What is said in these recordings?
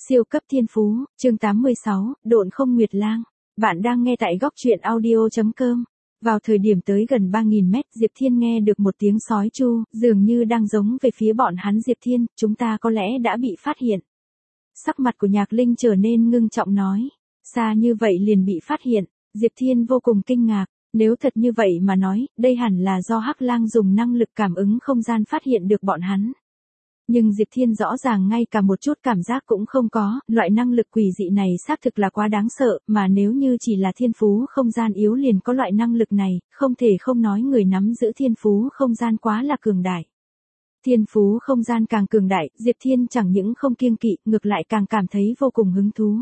Siêu cấp thiên phú, chương 86, Độn không Nguyệt Lang. Bạn đang nghe tại góc truyện audio.com. Vào thời điểm tới gần 3.000 mét, Diệp Thiên nghe được một tiếng sói tru, dường như đang giống về phía bọn hắn. Diệp Thiên, chúng ta có lẽ đã bị phát hiện. Sắc mặt của Nhạc Linh trở nên ngưng trọng nói. Xa như vậy liền bị phát hiện, Diệp Thiên vô cùng kinh ngạc. Nếu thật như vậy mà nói, đây hẳn là do Hắc Lang dùng năng lực cảm ứng không gian phát hiện được bọn hắn. Nhưng Diệp Thiên rõ ràng ngay cả một chút cảm giác cũng không có, loại năng lực quỷ dị này xác thực là quá đáng sợ, mà nếu như chỉ là thiên phú không gian yếu liền có loại năng lực này, không thể không nói người nắm giữ thiên phú không gian quá là cường đại. Thiên phú không gian càng cường đại, Diệp Thiên chẳng những không kiêng kỵ, ngược lại càng cảm thấy vô cùng hứng thú.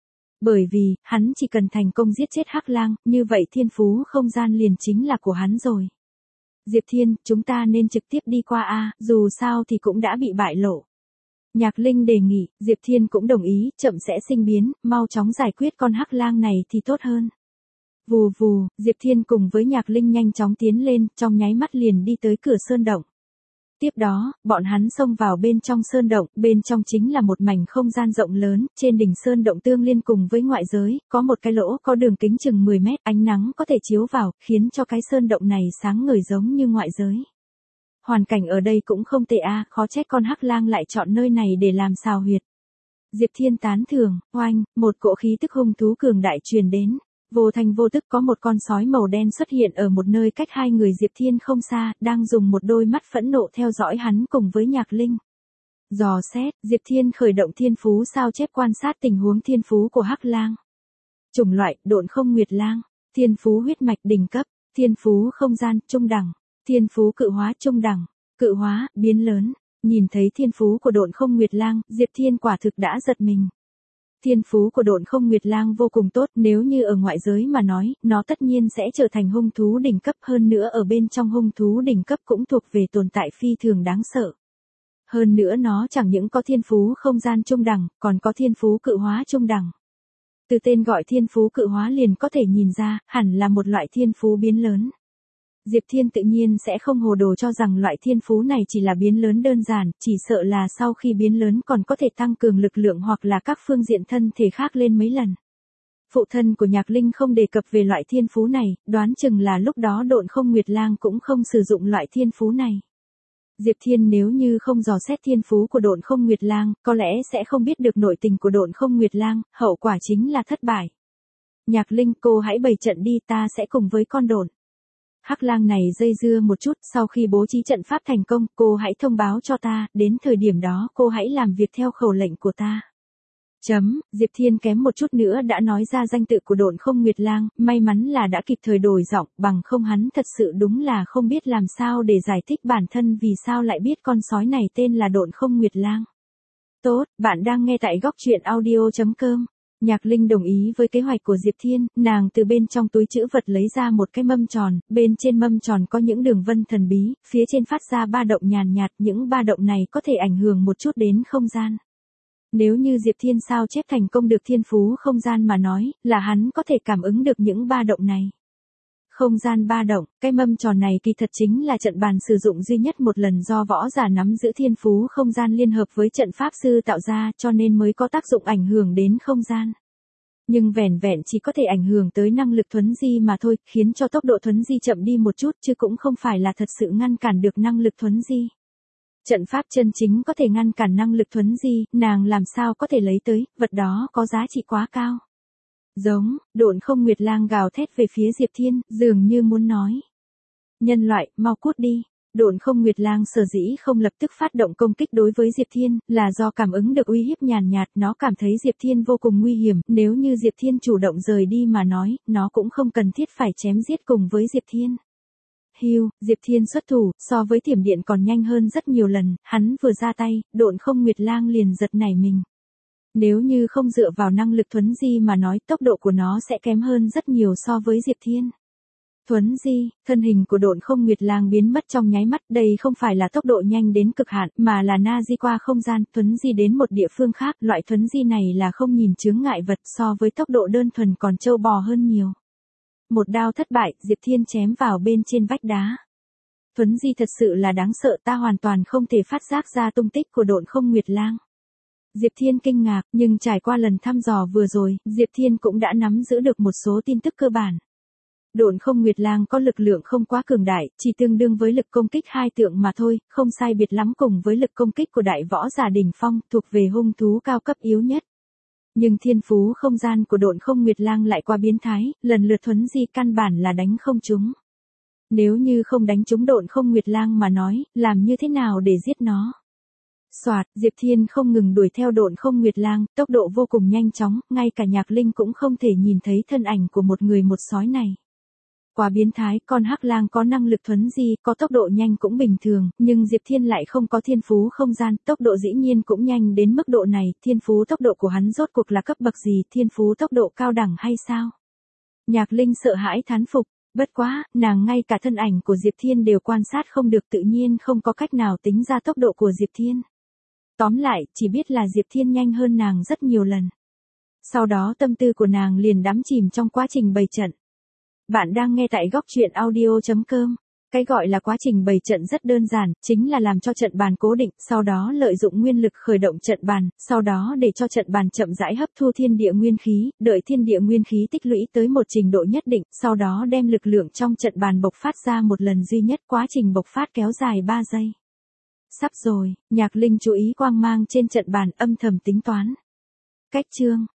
Bởi vì, hắn chỉ cần thành công giết chết Hắc Lang, như vậy thiên phú không gian liền chính là của hắn rồi. Diệp Thiên, chúng ta nên trực tiếp đi qua a, dù sao thì cũng đã bị bại lộ. Nhạc Linh đề nghị, Diệp Thiên cũng đồng ý, chậm sẽ sinh biến, mau chóng giải quyết con Hắc Lang này thì tốt hơn. Vù vù, Diệp Thiên cùng với Nhạc Linh nhanh chóng tiến lên, trong nháy mắt liền đi tới cửa sơn động. Tiếp đó, bọn hắn xông vào bên trong sơn động, bên trong chính là một mảnh không gian rộng lớn, trên đỉnh sơn động tương liên cùng với ngoại giới, có một cái lỗ có đường kính chừng 10 mét, ánh nắng có thể chiếu vào, khiến cho cái sơn động này sáng ngời giống như ngoại giới. Hoàn cảnh ở đây cũng không tệ a, khó trách con Hắc Lang lại chọn nơi này để làm sào huyệt. Diệp Thiên tán thưởng, oanh, một cỗ khí tức hung thú cường đại truyền đến. Vô thành vô tức có một con sói màu đen xuất hiện ở một nơi cách hai người Diệp Thiên không xa, đang dùng một đôi mắt phẫn nộ theo dõi hắn cùng với Nhạc Linh. Dò xét, Diệp Thiên khởi động thiên phú sao chép quan sát tình huống thiên phú của Hắc Lang. Chủng loại, Độn không Nguyệt Lang, thiên phú huyết mạch đỉnh cấp, thiên phú không gian, trung đẳng, thiên phú cự hóa trung đẳng, cự hóa, biến lớn. Nhìn thấy thiên phú của Độn không Nguyệt Lang, Diệp Thiên quả thực đã giật mình. Thiên phú của Độn không Nguyệt Lang vô cùng tốt, nếu như ở ngoại giới mà nói, nó tất nhiên sẽ trở thành hung thú đỉnh cấp, hơn nữa ở bên trong hung thú đỉnh cấp cũng thuộc về tồn tại phi thường đáng sợ. Hơn nữa nó chẳng những có thiên phú không gian trung đẳng, còn có thiên phú cự hóa trung đẳng. Từ tên gọi thiên phú cự hóa liền có thể nhìn ra, hẳn là một loại thiên phú biến lớn. Diệp Thiên tự nhiên sẽ không hồ đồ cho rằng loại thiên phú này chỉ là biến lớn đơn giản, chỉ sợ là sau khi biến lớn còn có thể tăng cường lực lượng hoặc là các phương diện thân thể khác lên mấy lần. Phụ thân của Nhạc Linh không đề cập về loại thiên phú này, đoán chừng là lúc đó Độn không Nguyệt Lang cũng không sử dụng loại thiên phú này. Diệp Thiên nếu như không dò xét thiên phú của Độn không Nguyệt Lang, có lẽ sẽ không biết được nội tình của Độn không Nguyệt Lang, hậu quả chính là thất bại. Nhạc Linh, cô hãy bày trận đi, ta sẽ cùng với con Độn Hắc Lang này dây dưa một chút, sau khi bố trí trận pháp thành công, cô hãy thông báo cho ta, đến thời điểm đó cô hãy làm việc theo khẩu lệnh của ta. Diệp Thiên kém một chút nữa đã nói ra danh tự của Độn không Nguyệt Lang, may mắn là đã kịp thời đổi giọng, bằng không hắn thật sự đúng là không biết làm sao để giải thích bản thân vì sao lại biết con sói này tên là Độn không Nguyệt Lang. Tốt, bạn đang nghe tại góc truyện audio.com. Nhạc Linh đồng ý với kế hoạch của Diệp Thiên, nàng từ bên trong túi trữ vật lấy ra một cái mâm tròn, bên trên mâm tròn có những đường vân thần bí, phía trên phát ra ba động nhàn nhạt, những ba động này có thể ảnh hưởng một chút đến không gian. Nếu như Diệp Thiên sao chép thành công được thiên phú không gian mà nói, là hắn có thể cảm ứng được những ba động này. Không gian ba động, cái mâm tròn này kỳ thật chính là trận bàn sử dụng duy nhất một lần do võ giả nắm giữ thiên phú không gian liên hợp với trận pháp sư tạo ra cho nên mới có tác dụng ảnh hưởng đến không gian. Nhưng vẻn vẹn chỉ có thể ảnh hưởng tới năng lực thuấn di mà thôi, khiến cho tốc độ thuấn di chậm đi một chút chứ cũng không phải là thật sự ngăn cản được năng lực thuấn di. Trận pháp chân chính có thể ngăn cản năng lực thuấn di, nàng làm sao có thể lấy tới, vật đó có giá trị quá cao. Giống, Độn không Nguyệt Lang gào thét về phía Diệp Thiên, dường như muốn nói. Nhân loại, mau cút đi. Độn không Nguyệt Lang sở dĩ không lập tức phát động công kích đối với Diệp Thiên, là do cảm ứng được uy hiếp nhàn nhạt, nó cảm thấy Diệp Thiên vô cùng nguy hiểm, nếu như Diệp Thiên chủ động rời đi mà nói, nó cũng không cần thiết phải chém giết cùng với Diệp Thiên. Hưu, Diệp Thiên xuất thủ, so với thiểm điện còn nhanh hơn rất nhiều lần, hắn vừa ra tay, Độn không Nguyệt Lang liền giật nảy mình. Nếu như không dựa vào năng lực thuấn di mà nói, tốc độ của nó sẽ kém hơn rất nhiều so với Diệp Thiên. Thuấn di, thân hình của Độn không Nguyệt Lang biến mất trong nháy mắt, đây không phải là tốc độ nhanh đến cực hạn, mà là na di qua không gian, thuấn di đến một địa phương khác, loại thuấn di này là không nhìn chướng ngại vật, so với tốc độ đơn thuần còn trâu bò hơn nhiều. Một đao thất bại, Diệp Thiên chém vào bên trên vách đá. Thuấn di thật sự là đáng sợ, ta hoàn toàn không thể phát giác ra tung tích của Độn không Nguyệt Lang. Diệp Thiên kinh ngạc, nhưng trải qua lần thăm dò vừa rồi, Diệp Thiên cũng đã nắm giữ được một số tin tức cơ bản. Độn không Nguyệt Lang có lực lượng không quá cường đại, chỉ tương đương với lực công kích 2 tượng mà thôi, không sai biệt lắm cùng với lực công kích của đại võ giả đỉnh phong, thuộc về hung thú cao cấp yếu nhất. Nhưng thiên phú không gian của Độn không Nguyệt Lang lại quá biến thái, lần lượt thuấn di căn bản là đánh không trúng. Nếu như không đánh trúng Độn không Nguyệt Lang mà nói, làm như thế nào để giết nó? Soạt, Diệp Thiên không ngừng đuổi theo Độn không Nguyệt Lang, tốc độ vô cùng nhanh chóng, ngay cả Nhạc Linh cũng không thể nhìn thấy thân ảnh của một người một sói này. Quá biến thái, con hắc lang có năng lực thuấn di, có tốc độ nhanh cũng bình thường, nhưng Diệp Thiên lại không có thiên phú không gian, tốc độ dĩ nhiên cũng nhanh đến mức độ này, thiên phú tốc độ của hắn rốt cuộc là cấp bậc gì, thiên phú tốc độ cao đẳng hay sao? Nhạc Linh sợ hãi thán phục, bất quá, nàng ngay cả thân ảnh của Diệp Thiên đều quan sát không được, tự nhiên không có cách nào tính ra tốc độ của Diệp Thiên. Tóm lại, chỉ biết là Diệp Thiên nhanh hơn nàng rất nhiều lần. Sau đó tâm tư của nàng liền đắm chìm trong quá trình bày trận. Bạn đang nghe tại góc truyện audio.com. Cái gọi là quá trình bày trận rất đơn giản, chính là làm cho trận bàn cố định, sau đó lợi dụng nguyên lực khởi động trận bàn, sau đó để cho trận bàn chậm rãi hấp thu thiên địa nguyên khí, đợi thiên địa nguyên khí tích lũy tới một trình độ nhất định, sau đó đem lực lượng trong trận bàn bộc phát ra một lần duy nhất, quá trình bộc phát kéo dài 3 giây. Sắp rồi, Nhạc Linh chú ý quang mang trên trận bàn, âm thầm tính toán. Cách chương